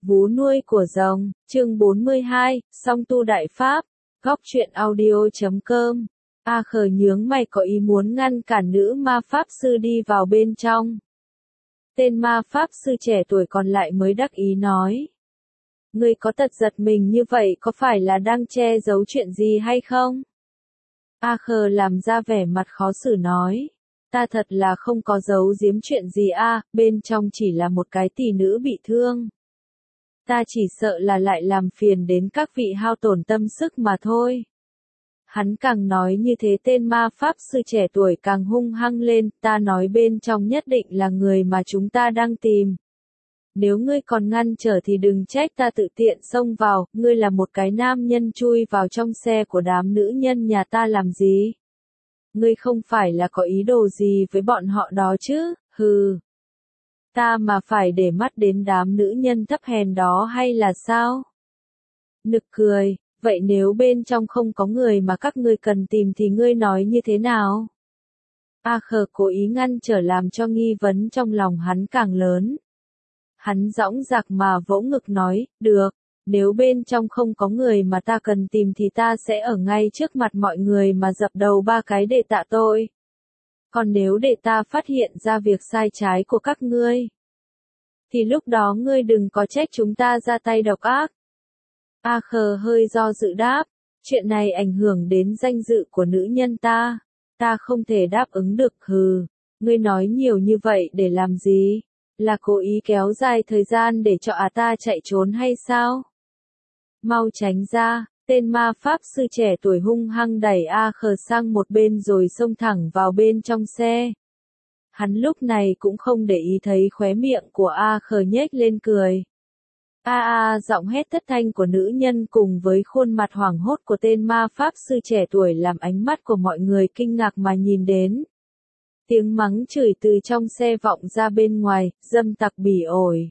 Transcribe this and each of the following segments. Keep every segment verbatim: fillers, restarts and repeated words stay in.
Vú nuôi của rồng, chương bốn mươi hai, song tu đại pháp, góc truyện audio chấm com. A Khờ nhướng mày có ý muốn ngăn cản nữ ma pháp sư đi vào bên trong. Tên ma pháp sư trẻ tuổi còn lại mới đắc ý nói. Ngươi có tật giật mình như vậy có phải là đang che giấu chuyện gì hay không? A Khờ làm ra vẻ mặt khó xử nói. Ta thật là không có giấu giếm chuyện gì a, bên trong chỉ là một cái tỷ nữ bị thương. Ta chỉ sợ là lại làm phiền đến các vị hao tổn tâm sức mà thôi. Hắn càng nói như thế tên ma pháp sư trẻ tuổi càng hung hăng lên, ta nói bên trong nhất định là người mà chúng ta đang tìm. Nếu ngươi còn ngăn trở thì đừng trách ta tự tiện xông vào, ngươi là một cái nam nhân chui vào trong xe của đám nữ nhân nhà ta làm gì? Ngươi không phải là có ý đồ gì với bọn họ đó chứ, hừ. Ta mà phải để mắt đến đám nữ nhân thấp hèn đó hay là sao? Nực cười, vậy nếu bên trong không có người mà các ngươi cần tìm thì ngươi nói như thế nào? A Khờ cố ý ngăn trở làm cho nghi vấn trong lòng hắn càng lớn. Hắn dõng dạc mà vỗ ngực nói, được, nếu bên trong không có người mà ta cần tìm thì ta sẽ ở ngay trước mặt mọi người mà dập đầu ba cái để tạ tội. Còn nếu để ta phát hiện ra việc sai trái của các ngươi, thì lúc đó ngươi đừng có trách chúng ta ra tay độc ác. A Khờ hơi do dự đáp, chuyện này ảnh hưởng đến danh dự của nữ nhân ta, ta không thể đáp ứng được hừ, ngươi nói nhiều như vậy để làm gì? Là cố ý kéo dài thời gian để cho à ta chạy trốn hay sao? Mau tránh ra, tên ma pháp sư trẻ tuổi hung hăng đẩy A Khờ sang một bên rồi xông thẳng vào bên trong xe. Hắn lúc này cũng không để ý thấy khóe miệng của A Khờ nhếch lên cười. A a giọng hét thất thanh của nữ nhân cùng với khuôn mặt hoảng hốt của tên ma pháp sư trẻ tuổi làm ánh mắt của mọi người kinh ngạc mà nhìn đến. Tiếng mắng chửi từ trong xe vọng ra bên ngoài, dâm tặc bỉ ổi.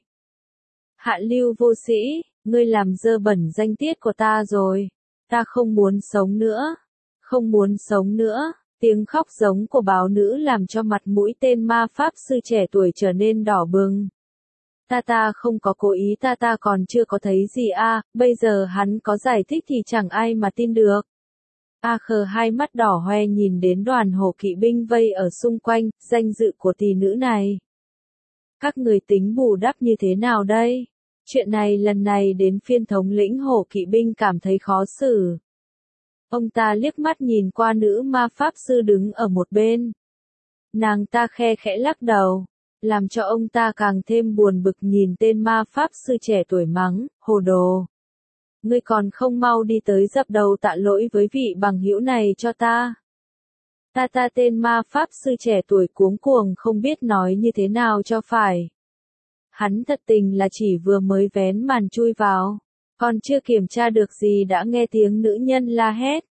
Hạ lưu vô sĩ, ngươi làm dơ bẩn danh tiết của ta rồi. Ta không muốn sống nữa. Không muốn sống nữa. Tiếng khóc giống của báo nữ làm cho mặt mũi tên ma pháp sư trẻ tuổi trở nên đỏ bừng. Ta ta không có cố ý ta ta còn chưa có thấy gì a, bây giờ hắn có giải thích thì chẳng ai mà tin được. A Khờ hai mắt đỏ hoe nhìn đến đoàn hổ kỵ binh vây ở xung quanh, danh dự của tỷ nữ này. Các người tính bù đắp như thế nào đây? Chuyện này lần này đến phiên thống lĩnh hổ kỵ binh cảm thấy khó xử. Ông ta liếc mắt nhìn qua nữ ma pháp sư đứng ở một bên. Nàng ta khe khẽ lắc đầu, làm cho ông ta càng thêm buồn bực nhìn tên ma pháp sư trẻ tuổi mắng, hồ đồ. Ngươi còn không mau đi tới dập đầu tạ lỗi với vị bằng hữu này cho ta. Ta ta tên ma pháp sư trẻ tuổi cuống cuồng không biết nói như thế nào cho phải. Hắn thật tình là chỉ vừa mới vén màn chui vào, còn chưa kiểm tra được gì đã nghe tiếng nữ nhân la hét.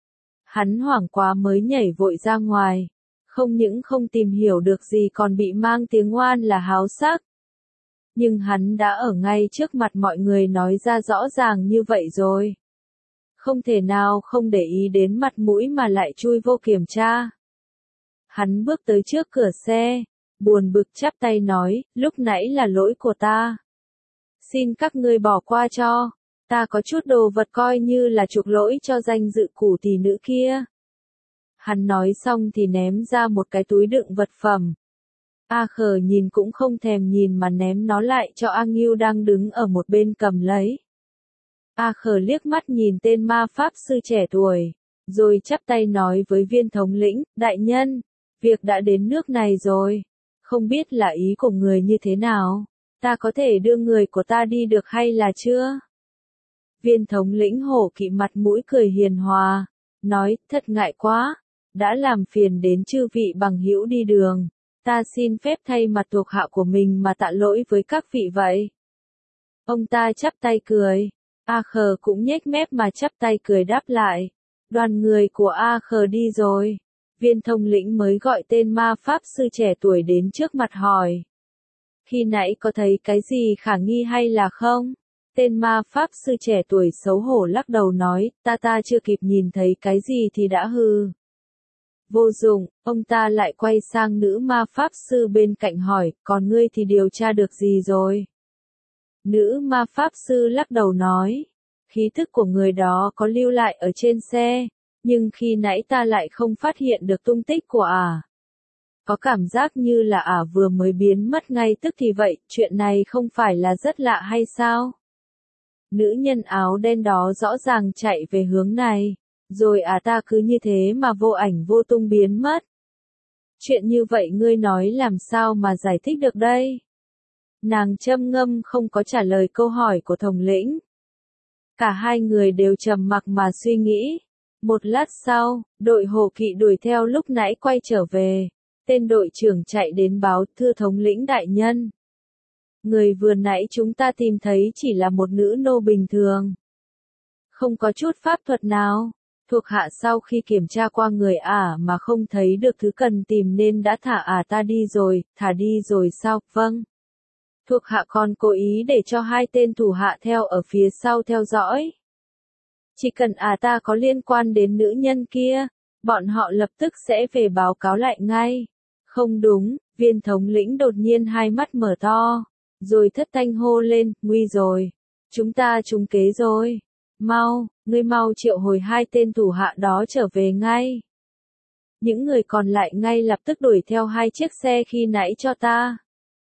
Hắn hoảng quá mới nhảy vội ra ngoài, không những không tìm hiểu được gì còn bị mang tiếng oan là háo sắc. Nhưng hắn đã ở ngay trước mặt mọi người nói ra rõ ràng như vậy rồi. Không thể nào không để ý đến mặt mũi mà lại chui vô kiểm tra. Hắn bước tới trước cửa xe, buồn bực chắp tay nói, lúc nãy là lỗi của ta. Xin các ngươi bỏ qua cho, ta có chút đồ vật coi như là chuộc lỗi cho danh dự của tỷ nữ kia. Hắn nói xong thì ném ra một cái túi đựng vật phẩm. A Khờ nhìn cũng không thèm nhìn mà ném nó lại cho A Ngưu đang đứng ở một bên cầm lấy. A Khờ liếc mắt nhìn tên ma pháp sư trẻ tuổi, rồi chắp tay nói với viên thống lĩnh, đại nhân, việc đã đến nước này rồi, không biết là ý của người như thế nào, ta có thể đưa người của ta đi được hay là chưa? Viên thống lĩnh hổ kỵ mặt mũi cười hiền hòa, nói, thật ngại quá, đã làm phiền đến chư vị bằng hữu đi đường. Ta xin phép thay mặt thuộc hạ của mình mà tạ lỗi với các vị vậy. Ông ta chắp tay cười. A Khờ cũng nhếch mép mà chắp tay cười đáp lại. Đoàn người của A Khờ đi rồi. Viên thống lĩnh mới gọi tên ma pháp sư trẻ tuổi đến trước mặt hỏi. Khi nãy có thấy cái gì khả nghi hay là không? Tên ma pháp sư trẻ tuổi xấu hổ lắc đầu nói, ta ta chưa kịp nhìn thấy cái gì thì đã hư. Vô dụng, ông ta lại quay sang nữ ma pháp sư bên cạnh hỏi, còn ngươi thì điều tra được gì rồi? Nữ ma pháp sư lắc đầu nói. Khí thức của người đó có lưu lại ở trên xe, nhưng khi nãy ta lại không phát hiện được tung tích của ả. Có cảm giác như là ả vừa mới biến mất ngay tức thì vậy, chuyện này không phải là rất lạ hay sao? Nữ nhân áo đen đó rõ ràng chạy về hướng này, rồi ả ta cứ như thế mà vô ảnh vô tung biến mất. Chuyện như vậy ngươi nói làm sao mà giải thích được đây? Nàng châm ngâm không có trả lời câu hỏi của thống lĩnh. Cả hai người đều trầm mặc mà suy nghĩ. Một lát sau, đội hồ kỵ đuổi theo lúc nãy quay trở về. Tên đội trưởng chạy đến báo, thưa thống lĩnh đại nhân. Người vừa nãy chúng ta tìm thấy chỉ là một nữ nô bình thường. Không có chút pháp thuật nào. Thuộc hạ sau khi kiểm tra qua người ả mà không thấy được thứ cần tìm nên đã thả ả ta đi rồi, thả đi rồi sao? Vâng. Thuộc hạ còn cố ý để cho hai tên thủ hạ theo ở phía sau theo dõi. Chỉ cần ả ta có liên quan đến nữ nhân kia, bọn họ lập tức sẽ về báo cáo lại ngay. Không đúng, viên thống lĩnh đột nhiên hai mắt mở to, rồi thất thanh hô lên, nguy rồi. Chúng ta trúng kế rồi. Mau, ngươi mau triệu hồi hai tên thủ hạ đó trở về ngay. Những người còn lại ngay lập tức đuổi theo hai chiếc xe khi nãy cho ta.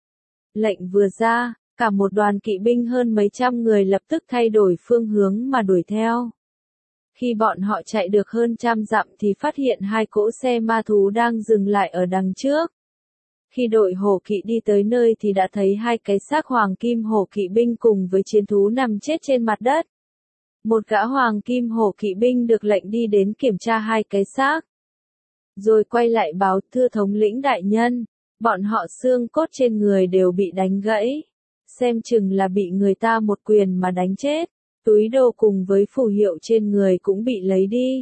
Lệnh vừa ra, cả một đoàn kỵ binh hơn mấy trăm người lập tức thay đổi phương hướng mà đuổi theo. Khi bọn họ chạy được hơn trăm dặm thì phát hiện hai cỗ xe ma thú đang dừng lại ở đằng trước. Khi đội hổ kỵ đi tới nơi thì đã thấy hai cái xác hoàng kim hổ kỵ binh cùng với chiến thú nằm chết trên mặt đất. Một gã hoàng kim hổ kỵ binh được lệnh đi đến kiểm tra hai cái xác. Rồi quay lại báo, thưa thống lĩnh đại nhân, bọn họ xương cốt trên người đều bị đánh gãy. Xem chừng là bị người ta một quyền mà đánh chết. Túi đồ cùng với phù hiệu trên người cũng bị lấy đi.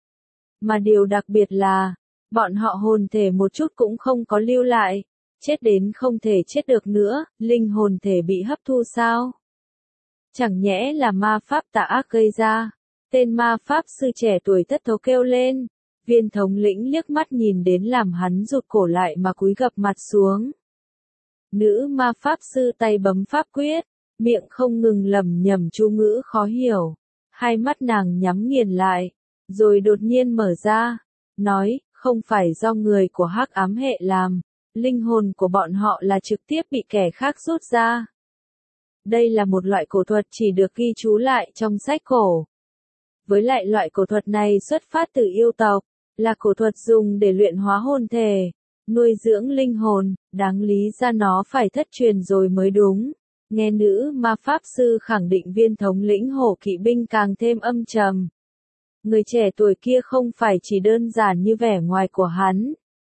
Mà điều đặc biệt là, bọn họ hồn thể một chút cũng không có lưu lại. Chết đến không thể chết được nữa, linh hồn thể bị hấp thu sao? Chẳng nhẽ là ma pháp tà ác gây ra. Tên ma pháp sư trẻ tuổi thất thố kêu lên. Viên thống lĩnh liếc mắt nhìn đến làm hắn rụt cổ lại mà cúi gập mặt xuống. Nữ ma pháp sư tay bấm pháp quyết, miệng không ngừng lẩm nhẩm chú ngữ khó hiểu. Hai mắt nàng nhắm nghiền lại, rồi đột nhiên mở ra, nói, không phải do người của hắc ám hệ làm, linh hồn của bọn họ là trực tiếp bị kẻ khác rút ra. Đây là một loại cổ thuật chỉ được ghi chú lại trong sách cổ. Với lại loại cổ thuật này xuất phát từ yêu tộc, là cổ thuật dùng để luyện hóa hồn thể, nuôi dưỡng linh hồn, đáng lý ra nó phải thất truyền rồi mới đúng. Nghe nữ ma pháp sư khẳng định, viên thống lĩnh hổ kỵ binh càng thêm âm trầm. Người trẻ tuổi kia không phải chỉ đơn giản như vẻ ngoài của hắn.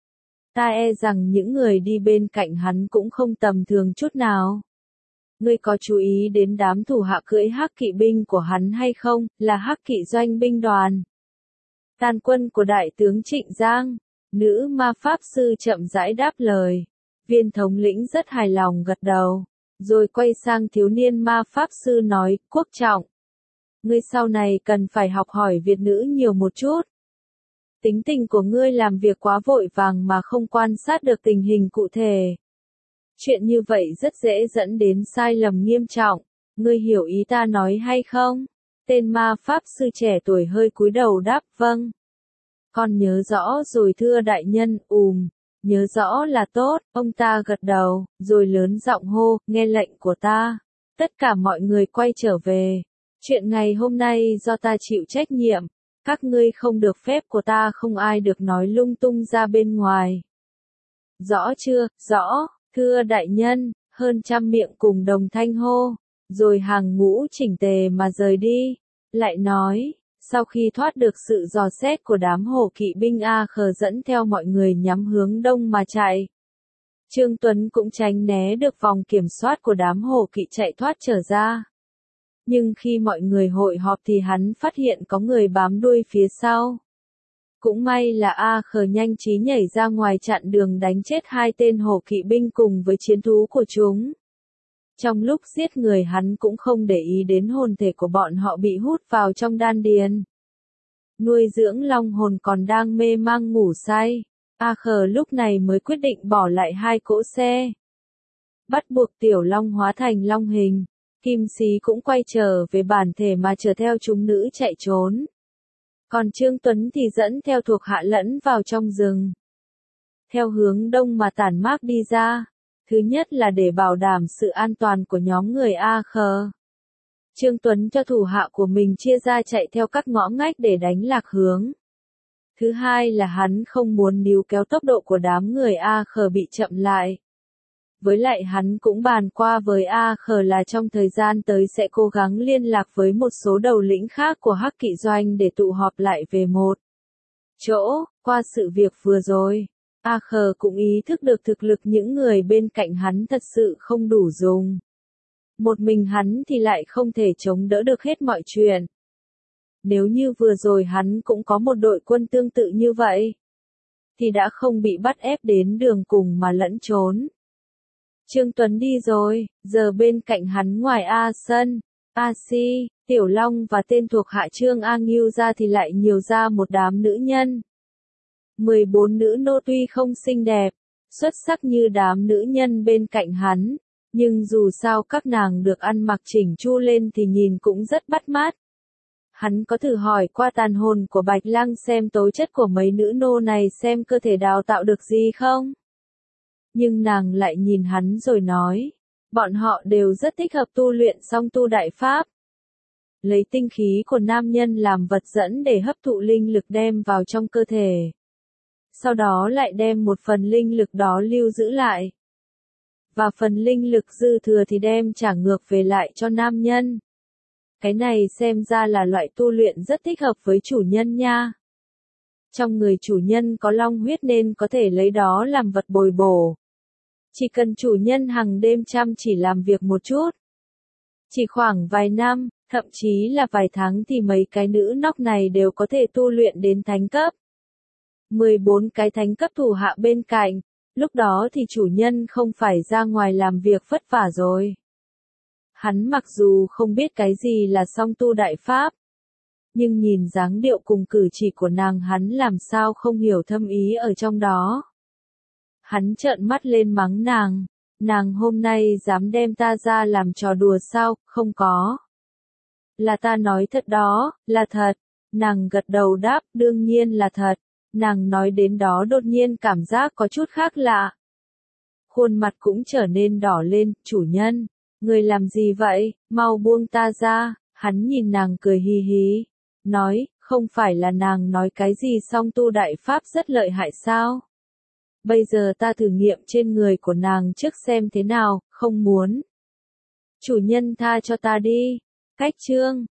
Ta e rằng những người đi bên cạnh hắn cũng không tầm thường chút nào. Ngươi có chú ý đến đám thủ hạ cưỡi hắc kỵ binh của hắn hay không, là hắc kỵ doanh binh đoàn. Tàn quân của đại tướng Trịnh Giang, nữ ma pháp sư chậm rãi đáp lời. Viên thống lĩnh rất hài lòng gật đầu, rồi quay sang thiếu niên ma pháp sư nói, quốc trọng. Ngươi sau này cần phải học hỏi Việt ngữ nhiều một chút. Tính tình của ngươi làm việc quá vội vàng mà không quan sát được tình hình cụ thể. Chuyện như vậy rất dễ dẫn đến sai lầm nghiêm trọng. Ngươi hiểu ý ta nói hay không? Tên ma pháp sư trẻ tuổi hơi cúi đầu đáp, vâng. Con nhớ rõ rồi thưa đại nhân, ùm, nhớ rõ là tốt, ông ta gật đầu, rồi lớn giọng hô, nghe lệnh của ta. Tất cả mọi người quay trở về. Chuyện ngày hôm nay do ta chịu trách nhiệm. Các ngươi không được phép của ta, không ai được nói lung tung ra bên ngoài. Rõ chưa, rõ, thưa đại nhân, hơn trăm miệng cùng đồng thanh hô, rồi hàng ngũ chỉnh tề mà rời đi. Lại nói, sau khi thoát được sự dò xét của đám hổ kỵ binh, A Khờ dẫn theo mọi người nhắm hướng đông mà chạy. Trương Tuấn cũng tránh né được vòng kiểm soát của đám hổ kỵ chạy thoát trở ra. Nhưng khi mọi người hội họp thì hắn phát hiện có người bám đuôi phía sau. Cũng may là A Khờ nhanh trí nhảy ra ngoài chặn đường đánh chết hai tên hổ kỵ binh cùng với chiến thú của chúng. Trong lúc giết người hắn cũng không để ý đến hồn thể của bọn họ bị hút vào trong đan điền. Nuôi dưỡng long hồn còn đang mê mang ngủ say. A Khờ lúc này mới quyết định bỏ lại hai cỗ xe. Bắt buộc tiểu long hóa thành long hình. Kim Xí cũng quay trở về bản thể mà chở theo chúng nữ chạy trốn. Còn Trương Tuấn thì dẫn theo thuộc hạ lẫn vào trong rừng. Theo hướng đông mà tản mác đi ra. Thứ nhất là để bảo đảm sự an toàn của nhóm người A Khờ. Trương Tuấn cho thủ hạ của mình chia ra chạy theo các ngõ ngách để đánh lạc hướng. Thứ hai là hắn không muốn níu kéo tốc độ của đám người A Khờ bị chậm lại. Với lại hắn cũng bàn qua với A Khờ là trong thời gian tới sẽ cố gắng liên lạc với một số đầu lĩnh khác của Hắc Kỵ Doanh để tụ họp lại về một chỗ. Qua sự việc vừa rồi, A Khờ cũng ý thức được thực lực những người bên cạnh hắn thật sự không đủ dùng. Một mình hắn thì lại không thể chống đỡ được hết mọi chuyện. Nếu như vừa rồi hắn cũng có một đội quân tương tự như vậy, thì đã không bị bắt ép đến đường cùng mà lẫn trốn. Trương Tuấn đi rồi, giờ bên cạnh hắn ngoài A Sân, A Si, Tiểu Long và tên thuộc hạ Trương A Ngưu ra thì lại nhiều ra một đám nữ nhân. mười bốn nữ nô tuy không xinh đẹp, xuất sắc như đám nữ nhân bên cạnh hắn, nhưng dù sao các nàng được ăn mặc chỉnh chu lên thì nhìn cũng rất bắt mắt. Hắn có thử hỏi qua tàn hồn của Bạch Lăng xem tố chất của mấy nữ nô này xem cơ thể đào tạo được gì không? Nhưng nàng lại nhìn hắn rồi nói, bọn họ đều rất thích hợp tu luyện song tu đại pháp. Lấy tinh khí của nam nhân làm vật dẫn để hấp thụ linh lực đem vào trong cơ thể. Sau đó lại đem một phần linh lực đó lưu giữ lại. Và phần linh lực dư thừa thì đem trả ngược về lại cho nam nhân. Cái này xem ra là loại tu luyện rất thích hợp với chủ nhân nha. Trong người chủ nhân có long huyết nên có thể lấy đó làm vật bồi bổ. Chỉ cần chủ nhân hàng đêm chăm chỉ làm việc một chút. Chỉ khoảng vài năm, thậm chí là vài tháng thì mấy cái nữ nóc này đều có thể tu luyện đến thánh cấp. mười bốn cái thánh cấp thủ hạ bên cạnh, lúc đó thì chủ nhân không phải ra ngoài làm việc vất vả rồi. Hắn mặc dù không biết cái gì là song tu đại pháp, nhưng nhìn dáng điệu cùng cử chỉ của nàng hắn làm sao không hiểu thâm ý ở trong đó. Hắn trợn mắt lên mắng nàng, nàng hôm nay dám đem ta ra làm trò đùa sao, không có. Là ta nói thật đó, là thật. Nàng gật đầu đáp, đương nhiên là thật. Nàng nói đến đó đột nhiên cảm giác có chút khác lạ. Khuôn mặt cũng trở nên đỏ lên, chủ nhân, người làm gì vậy, mau buông ta ra. Hắn nhìn nàng cười hì hì, nói, không phải là nàng nói cái gì song tu đại pháp rất lợi hại sao? Bây giờ ta thử nghiệm trên người của nàng trước xem thế nào, không muốn. Chủ nhân tha cho ta đi. Cách chương